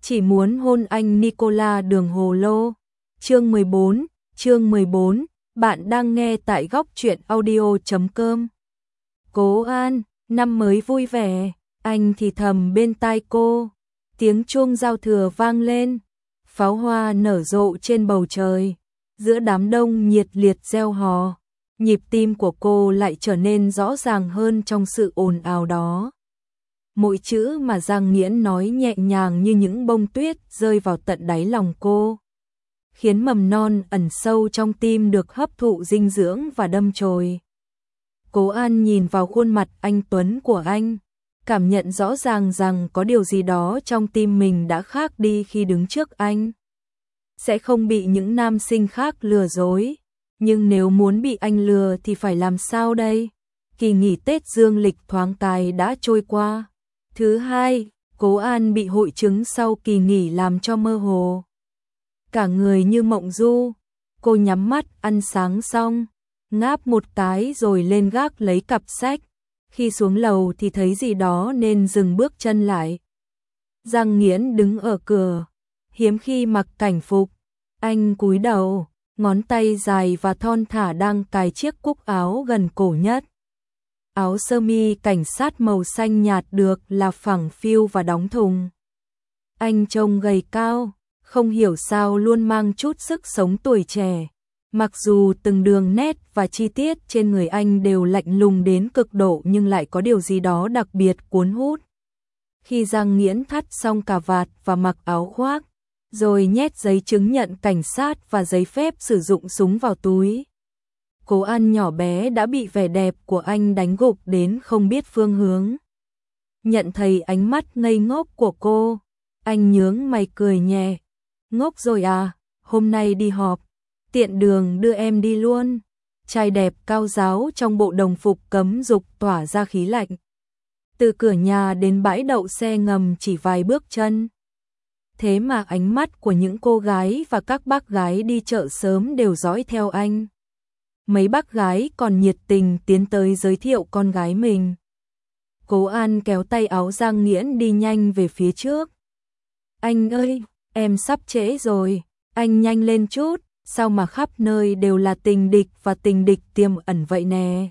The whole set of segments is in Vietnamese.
Chỉ muốn hôn anh Nicola Đường Hồ Lô. Chương 14, bạn đang nghe tại góc truyện audio.com. Cố An, năm mới vui vẻ, anh thì thầm bên tai cô. Tiếng chuông giao thừa vang lên, pháo hoa nở rộ trên bầu trời, giữa đám đông nhiệt liệt reo hò, nhịp tim của cô lại trở nên rõ ràng hơn trong sự ồn ào đó. Mỗi chữ mà Giang Nghiễn nói nhẹ nhàng như những bông tuyết rơi vào tận đáy lòng cô, khiến mầm non ẩn sâu trong tim được hấp thụ dinh dưỡng và đâm chồi. Cố An nhìn vào khuôn mặt anh tuấn của anh, cảm nhận rõ ràng rằng có điều gì đó trong tim mình đã khác đi khi đứng trước anh. Sẽ không bị những nam sinh khác lừa dối, nhưng nếu muốn bị anh lừa thì phải làm sao đây? Kỳ nghỉ Tết dương lịch thoáng cái đã trôi qua. Thứ hai, Cố An bị hội chứng sau kỳ nghỉ làm cho mơ hồ. Cả người như mộng du, cô nhắm mắt ăn sáng xong, ngáp một cái rồi lên gác lấy cặp sách. Khi xuống lầu thì thấy gì đó nên dừng bước chân lại. Giang Nghiễn đứng ở cửa, hiếm khi mặc cảnh phục. Anh cúi đầu, ngón tay dài và thon thả đang cài chiếc cúc áo gần cổ nhất. Áo sơ mi cảnh sát màu xanh nhạt được là phẳng phiu và đóng thùng. Anh trông gầy cao, không hiểu sao luôn mang chút sức sống tuổi trẻ. Mặc dù từng đường nét và chi tiết trên người anh đều lạnh lùng đến cực độ nhưng lại có điều gì đó đặc biệt cuốn hút. Khi Giang Nghiễn thắt xong cà vạt và mặc áo khoác, rồi nhét giấy chứng nhận cảnh sát và giấy phép sử dụng súng vào túi, Cố An nhỏ bé đã bị vẻ đẹp của anh đánh gục đến không biết phương hướng. Nhận thấy ánh mắt ngây ngốc của cô, anh nhướng mày cười nhẹ. Ngốc rồi à, hôm nay đi họp, tiện đường đưa em đi luôn. Trai đẹp cao ráo trong bộ đồng phục cấm dục tỏa ra khí lạnh. Từ cửa nhà đến bãi đậu xe ngầm chỉ vài bước chân. Thế mà ánh mắt của những cô gái và các bác gái đi chợ sớm đều dõi theo anh. Mấy bác gái còn nhiệt tình tiến tới giới thiệu con gái mình. Cố An kéo tay áo Giang Nghiễn đi nhanh về phía trước. Anh ơi, em sắp trễ rồi, anh nhanh lên chút, sao mà khắp nơi đều là tình địch và tình địch tiềm ẩn vậy nè.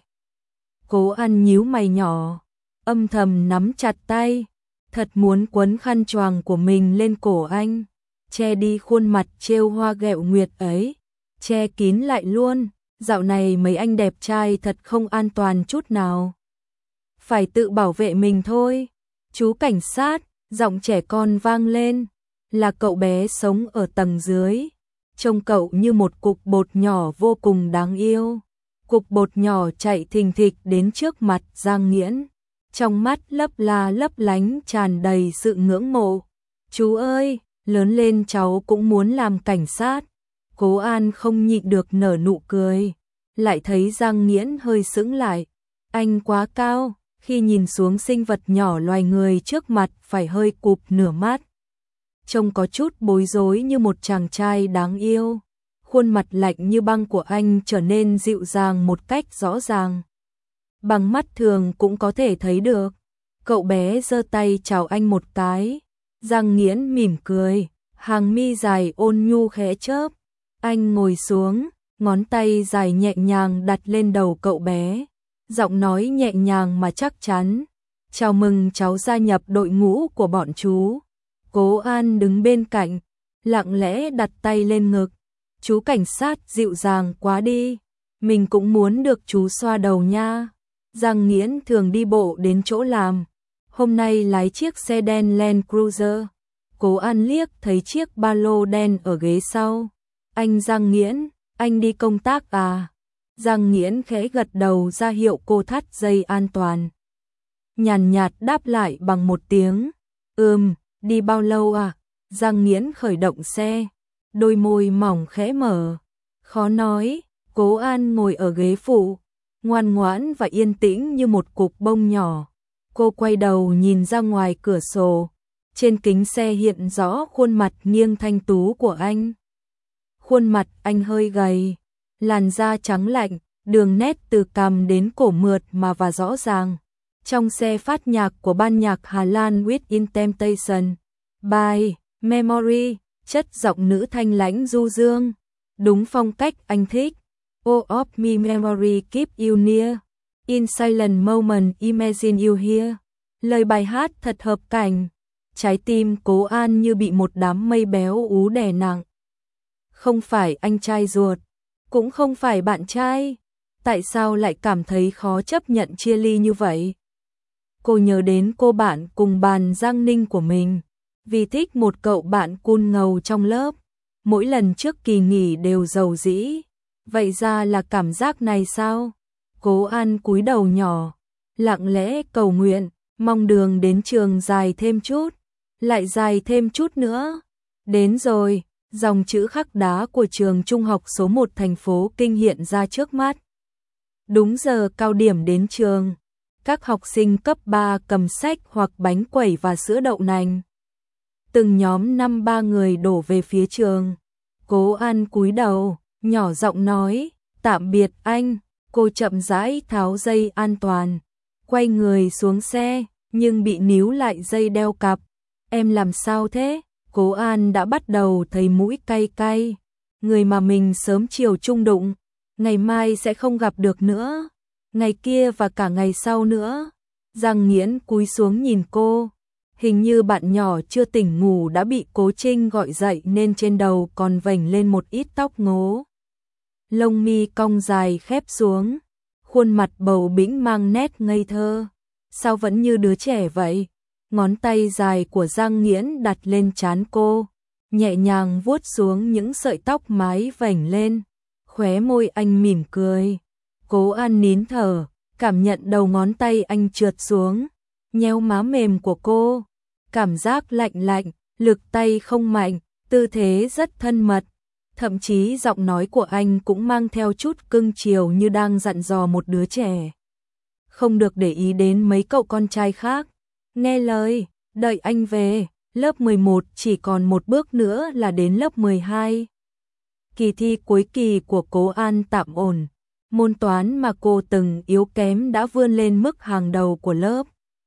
Cố An nhíu mày nhỏ, âm thầm nắm chặt tay, thật muốn quấn khăn choàng của mình lên cổ anh, che đi khuôn mặt trêu hoa ghẹo nguyệt ấy, che kín lại luôn. Dạo này mấy anh đẹp trai thật không an toàn chút nào. Phải tự bảo vệ mình thôi. Chú cảnh sát, giọng trẻ con vang lên, là cậu bé sống ở tầng dưới. Trông cậu như một cục bột nhỏ vô cùng đáng yêu. Cục bột nhỏ chạy thình thịch đến trước mặt Giang Nghiễn, trong mắt lấp la lấp lánh tràn đầy sự ngưỡng mộ. Chú ơi, lớn lên cháu cũng muốn làm cảnh sát. Cố An không nhịn được nở nụ cười, lại thấy Giang Nghiễn hơi sững lại. Anh quá cao, khi nhìn xuống sinh vật nhỏ loài người trước mặt phải hơi cụp nửa mắt. Trông có chút bối rối như một chàng trai đáng yêu. Khuôn mặt lạnh như băng của anh trở nên dịu dàng một cách rõ ràng. Bằng mắt thường cũng có thể thấy được. Cậu bé giơ tay chào anh một cái. Giang Nghiễn mỉm cười, hàng mi dài ôn nhu khẽ chớp. Anh ngồi xuống, ngón tay dài nhẹ nhàng đặt lên đầu cậu bé, giọng nói nhẹ nhàng mà chắc chắn. Chào mừng cháu gia nhập đội ngũ của bọn chú. Cố An đứng bên cạnh, lặng lẽ đặt tay lên ngực. Chú cảnh sát dịu dàng quá đi, mình cũng muốn được chú xoa đầu nha. Giang Nghiễn thường đi bộ đến chỗ làm, hôm nay lái chiếc xe đen Land Cruiser. Cố An liếc thấy chiếc ba lô đen ở ghế sau. Anh Giang Nghiễn, anh đi công tác à? Giang Nghiễn khẽ gật đầu ra hiệu cô thắt dây an toàn. Nhàn nhạt đáp lại bằng một tiếng. Đi bao lâu à? Giang Nghiễn khởi động xe, đôi môi mỏng khẽ mở. Khó nói. Cố An ngồi ở ghế phụ, ngoan ngoãn và yên tĩnh như một cục bông nhỏ. Cô quay đầu nhìn ra ngoài cửa sổ. Trên kính xe hiện rõ khuôn mặt nghiêng thanh tú của anh. Khuôn mặt anh hơi gầy, làn da trắng lạnh, đường nét từ cằm đến cổ mượt mà và rõ ràng. Trong xe phát nhạc của ban nhạc Hà Lan Within Temptation, by Memory, chất giọng nữ thanh lãnh du dương, đúng phong cách anh thích. All of me memory keep you near. In silent moment imagine you here. Lời bài hát thật hợp cảnh. Trái tim Cố An như bị một đám mây béo ú đè nặng. Không phải anh trai ruột, cũng không phải bạn trai. Tại sao lại cảm thấy khó chấp nhận chia ly như vậy? Cô nhớ đến cô bạn cùng bàn Giang Ninh của mình. Vì thích một cậu bạn cool ngầu trong lớp. Mỗi lần trước kỳ nghỉ đều rầu rĩ. Vậy ra là cảm giác này sao? Cố An cúi đầu nhỏ, lặng lẽ cầu nguyện, mong đường đến trường dài thêm chút, lại dài thêm chút nữa. Đến rồi, dòng chữ khắc đá của trường trung học số 1 thành phố Kinh hiện ra trước mắt. Đúng giờ cao điểm đến trường, các học sinh cấp 3 cầm sách hoặc bánh quẩy và sữa đậu nành. Từng nhóm 5-3 người đổ về phía trường. Cố An cúi đầu, nhỏ giọng nói, tạm biệt anh. Cô chậm rãi tháo dây an toàn, quay người xuống xe, nhưng bị níu lại dây đeo cặp. Em làm sao thế? Cố An đã bắt đầu thấy mũi cay cay. Người mà mình sớm chiều chung đụng, ngày mai sẽ không gặp được nữa. Ngày kia và cả ngày sau nữa. Giang Nghiễn cúi xuống nhìn cô. Hình như bạn nhỏ chưa tỉnh ngủ đã bị Cố Trinh gọi dậy nên trên đầu còn vểnh lên một ít tóc ngố. Lông mi cong dài khép xuống, khuôn mặt bầu bĩnh mang nét ngây thơ. Sao vẫn như đứa trẻ vậy? Ngón tay dài của Giang Nghiễn đặt lên trán cô, nhẹ nhàng vuốt xuống những sợi tóc mái vểnh lên. Khóe môi anh mỉm cười. Cố An nín thở, cảm nhận đầu ngón tay anh trượt xuống, nhéo má mềm của cô. Cảm giác lạnh lạnh, lực tay không mạnh, tư thế rất thân mật. Thậm chí giọng nói của anh cũng mang theo chút cưng chiều như đang dặn dò một đứa trẻ. Không được để ý đến mấy cậu con trai khác. Nghe lời, đợi anh về, lớp 11 chỉ còn một bước nữa là đến lớp 12. Kỳ thi cuối kỳ của Cố An tạm ổn. Môn toán mà cô từng yếu kém đã vươn lên mức hàng đầu của lớp.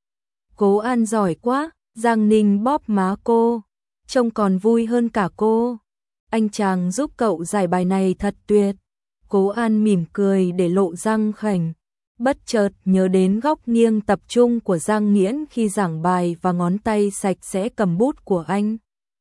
Cố An giỏi quá, Giang Ninh bóp má cô, trông còn vui hơn cả cô. Anh chàng giúp cậu giải bài này thật tuyệt. Cố An mỉm cười để lộ răng khểnh, bất chợt nhớ đến góc nghiêng tập trung của Giang Nghiễn khi giảng bài và ngón tay sạch sẽ cầm bút của anh.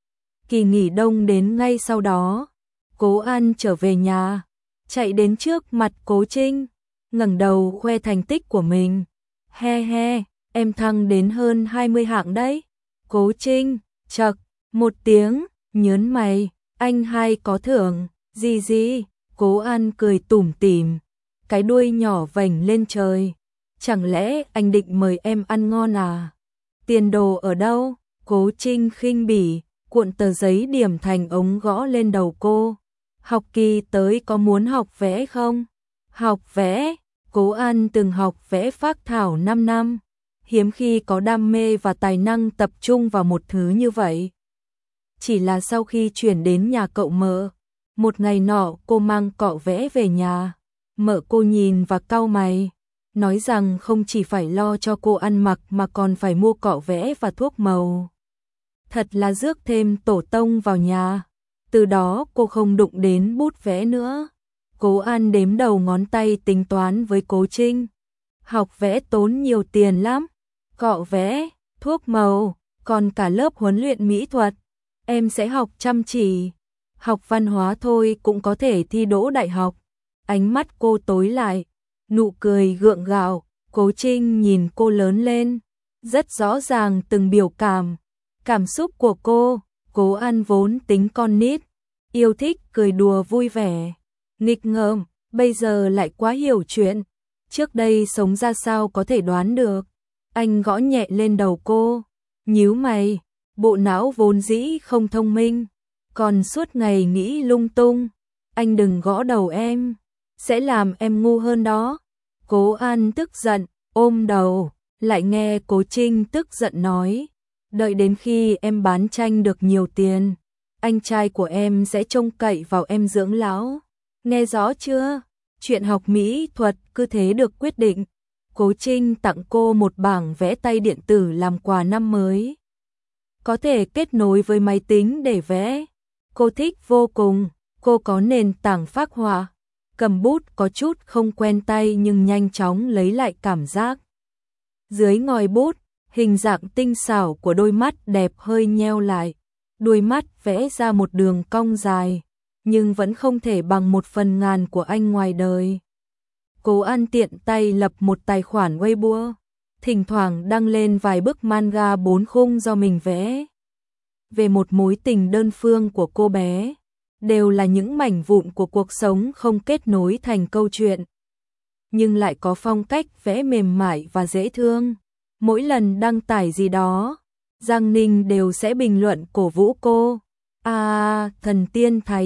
Kỳ nghỉ đông đến ngay sau đó, Cố An trở về nhà, chạy đến trước mặt Cố Trinh, ngẩng đầu khoe thành tích của mình. He he, em thăng đến hơn 20 hạng đấy. Cố Trinh, chậc, một tiếng, nhớn mày. Anh hai có thưởng, gì? Cố An cười tủm tỉm, cái đuôi nhỏ vểnh lên trời. Chẳng lẽ anh định mời em ăn ngon à? Tiền đồ ở đâu? Cố Trinh khinh bỉ, cuộn tờ giấy điểm thành ống gõ lên đầu cô. Học kỳ tới có muốn học vẽ không? Học vẽ? Cố An từng học vẽ phác thảo 5 năm. Hiếm khi có đam mê và tài năng tập trung vào một thứ như vậy. Chỉ là sau khi chuyển đến nhà cậu mợ, một ngày nọ cô mang cọ vẽ về nhà. Mợ cô nhìn và cau mày, nói rằng không chỉ phải lo cho cô ăn mặc mà còn phải mua cọ vẽ và thuốc màu. Thật là rước thêm tổ tông vào nhà. Từ đó cô không đụng đến bút vẽ nữa. Cố An đếm đầu ngón tay tính toán với Cố Trinh. Học vẽ tốn nhiều tiền lắm. Cọ vẽ, thuốc màu, còn cả lớp huấn luyện mỹ thuật. Em sẽ học chăm chỉ. Học văn hóa thôi cũng có thể thi đỗ đại học. Ánh mắt cô tối lại, nụ cười gượng gạo. Cố Trinh nhìn cô lớn lên, rất rõ ràng từng biểu cảm. Cảm xúc của cô, Cố An vốn tính con nít, yêu thích cười đùa vui vẻ, nghịch ngợm, bây giờ lại quá hiểu chuyện. Trước đây sống ra sao có thể đoán được. Anh gõ nhẹ lên đầu cô, nhíu mày, bộ não vốn dĩ không thông minh, còn suốt ngày nghĩ lung tung. Anh đừng gõ đầu em, sẽ làm em ngu hơn đó. Cố An tức giận, ôm đầu, lại nghe Cố Trinh tức giận nói, đợi đến khi em bán tranh được nhiều tiền, anh trai của em sẽ trông cậy vào em dưỡng lão. Nghe rõ chưa? Chuyện học mỹ thuật cứ thế được quyết định. Cố Trinh tặng cô một bảng vẽ tay điện tử làm quà năm mới. có thể kết nối với máy tính để vẽ. Cô thích vô cùng, cô có nền tảng phác họa, cầm bút có chút không quen tay nhưng nhanh chóng lấy lại cảm giác. Dưới ngòi bút, hình dạng tinh xảo của đôi mắt đẹp hơi nheo lại, đuôi mắt vẽ ra một đường cong dài, nhưng vẫn không thể bằng 1/1000 của anh ngoài đời. Cố An tiện tay lập một tài khoản Weibo, thỉnh thoảng đăng lên vài bức manga 4 khung do mình vẽ. Về một mối tình đơn phương của cô bé, đều là những mảnh vụn của cuộc sống không kết nối thành câu chuyện, nhưng lại có phong cách vẽ mềm mại và dễ thương. Mỗi lần đăng tải gì đó, Giang Ninh đều sẽ bình luận cổ vũ cô. Thần tiên thái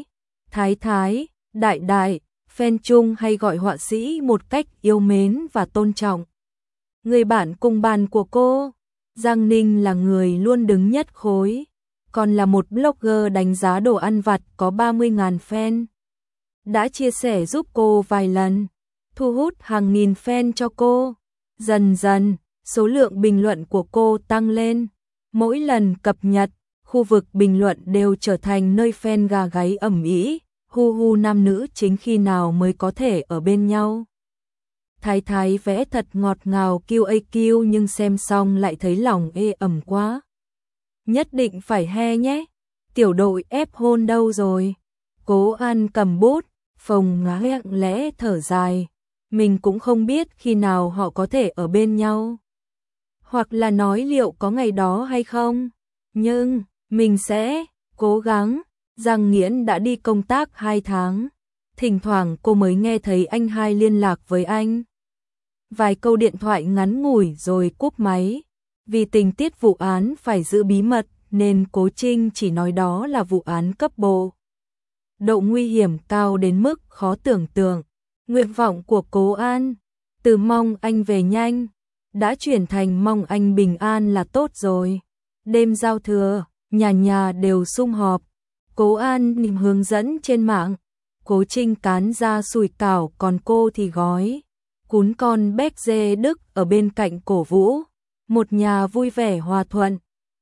thái, đại đại, fan chung hay gọi họa sĩ một cách yêu mến và tôn trọng. Người bạn cùng bàn của cô, Giang Ninh là người luôn đứng nhất khối, còn là một blogger đánh giá đồ ăn vặt có 30.000 fan. Đã chia sẻ giúp cô vài lần, thu hút hàng nghìn fan cho cô. Dần dần, số lượng bình luận của cô tăng lên. Mỗi lần cập nhật, khu vực bình luận đều trở thành nơi fan gà gáy ầm ĩ, hu hu nam nữ chính khi nào mới có thể ở bên nhau. Thái thái vẽ thật ngọt ngào QAQ nhưng xem xong lại thấy lòng ê ẩm quá. Nhất định phải he nhé. Tiểu đội ép hôn đâu rồi? Cố An cầm bút, phồng ngá lặng lẽ thở dài. Mình cũng không biết khi nào họ có thể ở bên nhau. Hoặc là nói liệu có ngày đó hay không. Nhưng, mình sẽ cố gắng. Giang Nghiễn đã đi công tác 2 tháng. Thỉnh thoảng cô mới nghe thấy anh hai liên lạc với anh. Vài câu điện thoại ngắn ngủi rồi cúp máy. Vì tình tiết vụ án phải giữ bí mật nên Cố Trinh chỉ nói đó là vụ án cấp bộ. Độ nguy hiểm cao đến mức khó tưởng tượng. Nguyện vọng của Cố An, từ mong anh về nhanh, đã chuyển thành mong anh bình an là tốt rồi. Đêm giao thừa, nhà nhà đều sum họp. Cố An hướng dẫn trên mạng. Cố Trinh cán ra sủi cảo còn cô thì gói cún con béc dê Đức ở bên cạnh cổ vũ. Một nhà vui vẻ hòa thuận.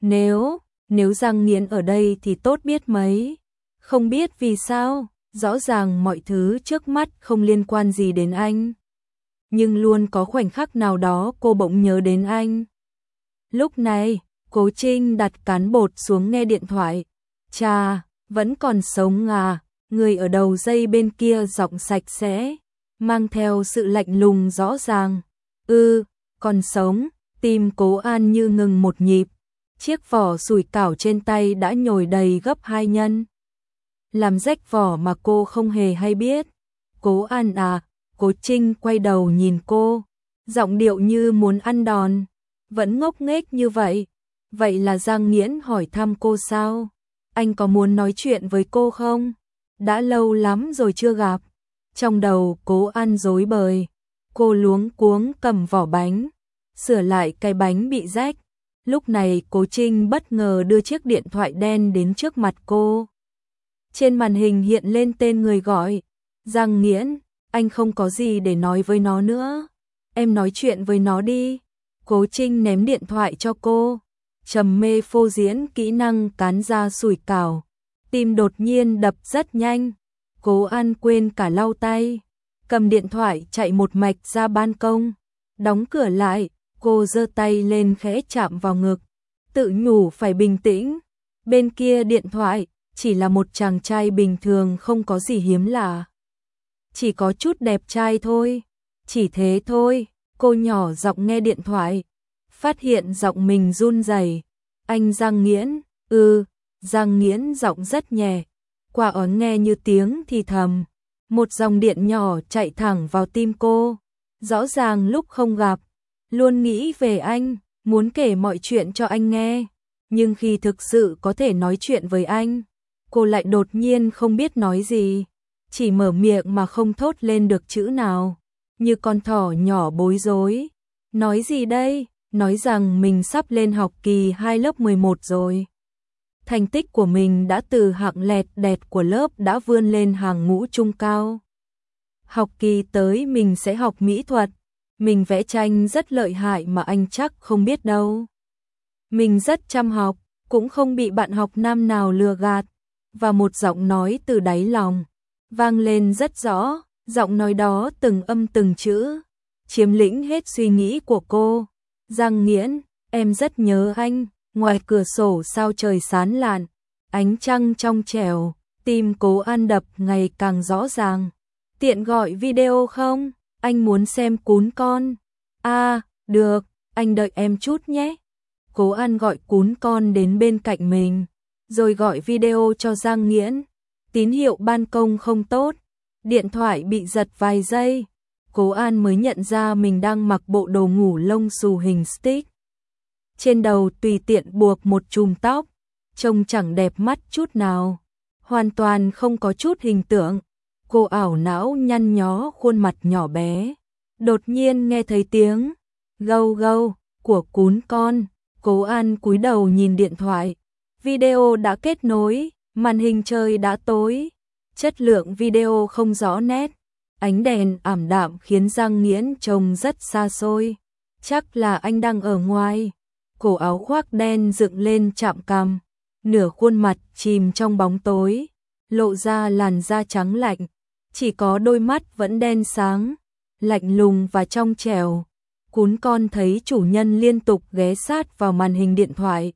Nếu Giang Nghiễn ở đây thì tốt biết mấy. Không biết vì sao, rõ ràng mọi thứ trước mắt không liên quan gì đến anh. Nhưng luôn có khoảnh khắc nào đó cô bỗng nhớ đến anh. Lúc này, Cố Trinh đặt cán bột xuống nghe điện thoại. Chà, vẫn còn sống à? Người ở đầu dây bên kia giọng sạch sẽ, mang theo sự lạnh lùng rõ ràng. Còn sống. Tim Cố An như ngừng một nhịp. Chiếc vỏ sủi cảo trên tay đã nhồi đầy gấp 2 nhân. Làm rách vỏ mà cô không hề hay biết. Cố An à? Cố Trinh quay đầu nhìn cô, giọng điệu như muốn ăn đòn. Vẫn ngốc nghếch như vậy. Vậy là Giang Nghiễn hỏi thăm cô sao? Anh có muốn nói chuyện với cô không? Đã lâu lắm rồi chưa gặp. Trong đầu Cố An rối bời. Cô luống cuống cầm vỏ bánh, sửa lại cái bánh bị rách. Lúc này Cố Trinh bất ngờ đưa chiếc điện thoại đen đến trước mặt cô. Trên màn hình hiện lên tên người gọi. Giang Nghiễn, anh không có gì để nói với nó nữa. Em nói chuyện với nó đi. Cố Trinh ném điện thoại cho cô. Trầm mê phô diễn kỹ năng cán ra sủi cảo. Tim đột nhiên đập rất nhanh. Cố An quên cả lau tay. Cầm điện thoại chạy một mạch ra ban công. Đóng cửa lại, cô giơ tay lên khẽ chạm vào ngực. Tự nhủ phải bình tĩnh. Bên kia điện thoại, chỉ là một chàng trai bình thường không có gì hiếm lạ. Chỉ có chút đẹp trai thôi. Chỉ thế thôi, cô nhỏ giọng nghe điện thoại. Phát hiện giọng mình run rẩy. Anh Giang Nghiễn, Giang Nghiễn giọng rất nhẹ. Qua ớn nghe như tiếng thì thầm. Một dòng điện nhỏ chạy thẳng vào tim cô. Rõ ràng lúc không gặp, luôn nghĩ về anh, muốn kể mọi chuyện cho anh nghe. Nhưng khi thực sự có thể nói chuyện với anh, cô lại đột nhiên không biết nói gì. Chỉ mở miệng mà không thốt lên được chữ nào. Như con thỏ nhỏ bối rối. Nói gì đây? Nói rằng mình sắp lên học kỳ 2 lớp 11 rồi. Thành tích của mình đã từ hạng lẹt đẹt của lớp đã vươn lên hàng ngũ trung cao. Học kỳ tới mình sẽ học mỹ thuật. Mình vẽ tranh rất lợi hại mà anh chắc không biết đâu. mình rất chăm học, cũng không bị bạn học nam nào lừa gạt. Và một giọng nói từ đáy lòng vang lên rất rõ, giọng nói đó từng âm từng chữ, chiếm lĩnh hết suy nghĩ của cô. Giang Nghiễn, em rất nhớ anh. Ngoài cửa sổ sao trời sáng lạn, ánh trăng trong trẻo, tim Cố An đập ngày càng rõ ràng. Tiện gọi video không? Anh muốn xem Cún Con. À, được, anh đợi em chút nhé. Cố An gọi Cún Con đến bên cạnh mình, rồi gọi video cho Giang Nghiễn. Tín hiệu ban công không tốt, điện thoại bị giật vài giây. Cố An mới nhận ra mình đang mặc bộ đồ ngủ lông xù hình stick. Trên đầu tùy tiện buộc một chùm tóc, trông chẳng đẹp mắt chút nào, hoàn toàn không có chút hình tượng. Cô ảo não nhăn nhó khuôn mặt nhỏ bé, đột nhiên nghe thấy tiếng gâu gâu của Cún Con. Cố An cúi đầu nhìn điện thoại, video đã kết nối, màn hình trời đã tối, chất lượng video không rõ nét, ánh đèn ảm đạm khiến Giang Nghiễn trông rất xa xôi. Chắc là anh đang ở ngoài. Cổ áo khoác đen dựng lên chạm cằm, nửa khuôn mặt chìm trong bóng tối, lộ ra làn da trắng lạnh, chỉ có đôi mắt vẫn đen sáng, lạnh lùng và trong trẻo. Cún Con thấy chủ nhân liên tục ghé sát vào màn hình điện thoại,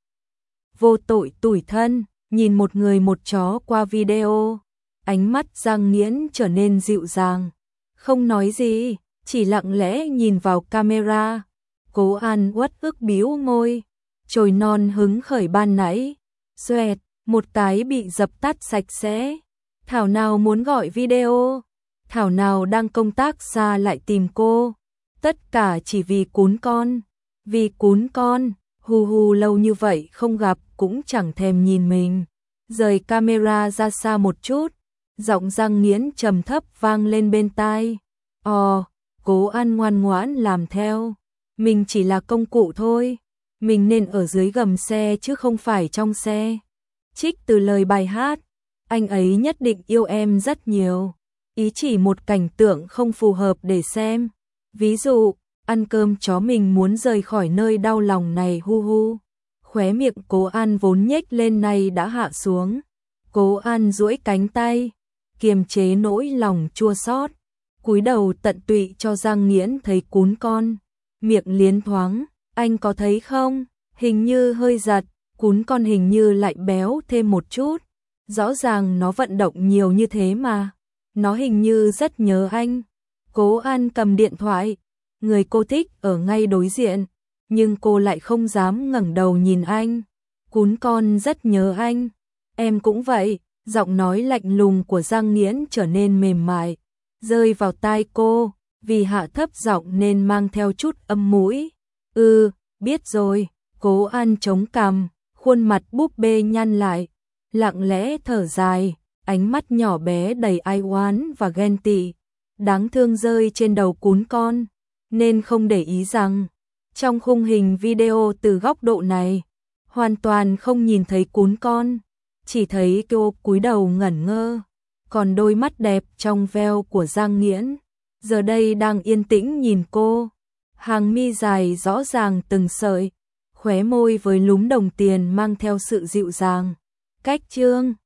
vô tội tủi thân, nhìn một người một chó qua video. Ánh mắt Giang Nghiễn trở nên dịu dàng, không nói gì, chỉ lặng lẽ nhìn vào camera. Cố An uất ức bĩu môi, chồi non hứng khởi ban nãy, xoẹt, một cái bị dập tắt sạch sẽ. Thảo nào muốn gọi video, Thảo nào đang công tác xa lại tìm cô. Tất cả chỉ vì Cún Con, vì Cún Con, hù hù lâu như vậy không gặp cũng chẳng thèm nhìn mình. Rời camera ra xa một chút, giọng Giang Nghiễn trầm thấp vang lên bên tai. Cố An ngoan ngoãn làm theo. Mình chỉ là công cụ thôi, mình nên ở dưới gầm xe chứ không phải trong xe. Trích từ lời bài hát, anh ấy nhất định yêu em rất nhiều. Ý chỉ một cảnh tượng không phù hợp để xem. Ví dụ, ăn cơm chó mình muốn rời khỏi nơi đau lòng này hu hu. Khóe miệng Cố An vốn nhếch lên này đã hạ xuống. Cố An duỗi cánh tay, kiềm chế nỗi lòng chua xót, cúi đầu tận tụy cho Giang Nghiễn thấy Cún Con. Miệng liến thoáng, anh có thấy không? Hình như hơi giật, Cún Con hình như lại béo thêm một chút. Rõ ràng nó vận động nhiều như thế mà. Nó hình như rất nhớ anh. Cố An cầm điện thoại, người cô thích ở ngay đối diện, nhưng cô lại không dám ngẩng đầu nhìn anh. Cún Con rất nhớ anh. Em cũng vậy. Giọng nói lạnh lùng của Giang Nghiễn trở nên mềm mại, rơi vào tai cô. Vì hạ thấp giọng nên mang theo chút âm mũi. Biết rồi. Cố An chống cằm, khuôn mặt búp bê nhăn lại, lặng lẽ thở dài, ánh mắt nhỏ bé đầy ai oán và ghen tị, đáng thương rơi trên đầu Cún Con, nên không để ý rằng trong khung hình video từ góc độ này, hoàn toàn không nhìn thấy Cún Con, chỉ thấy cô cúi đầu ngẩn ngơ, còn đôi mắt đẹp trong veo của Giang Nghiễn giờ đây đang yên tĩnh nhìn cô. Hàng mi dài rõ ràng từng sợi, khóe môi với lúm đồng tiền mang theo sự dịu dàng. Cách chương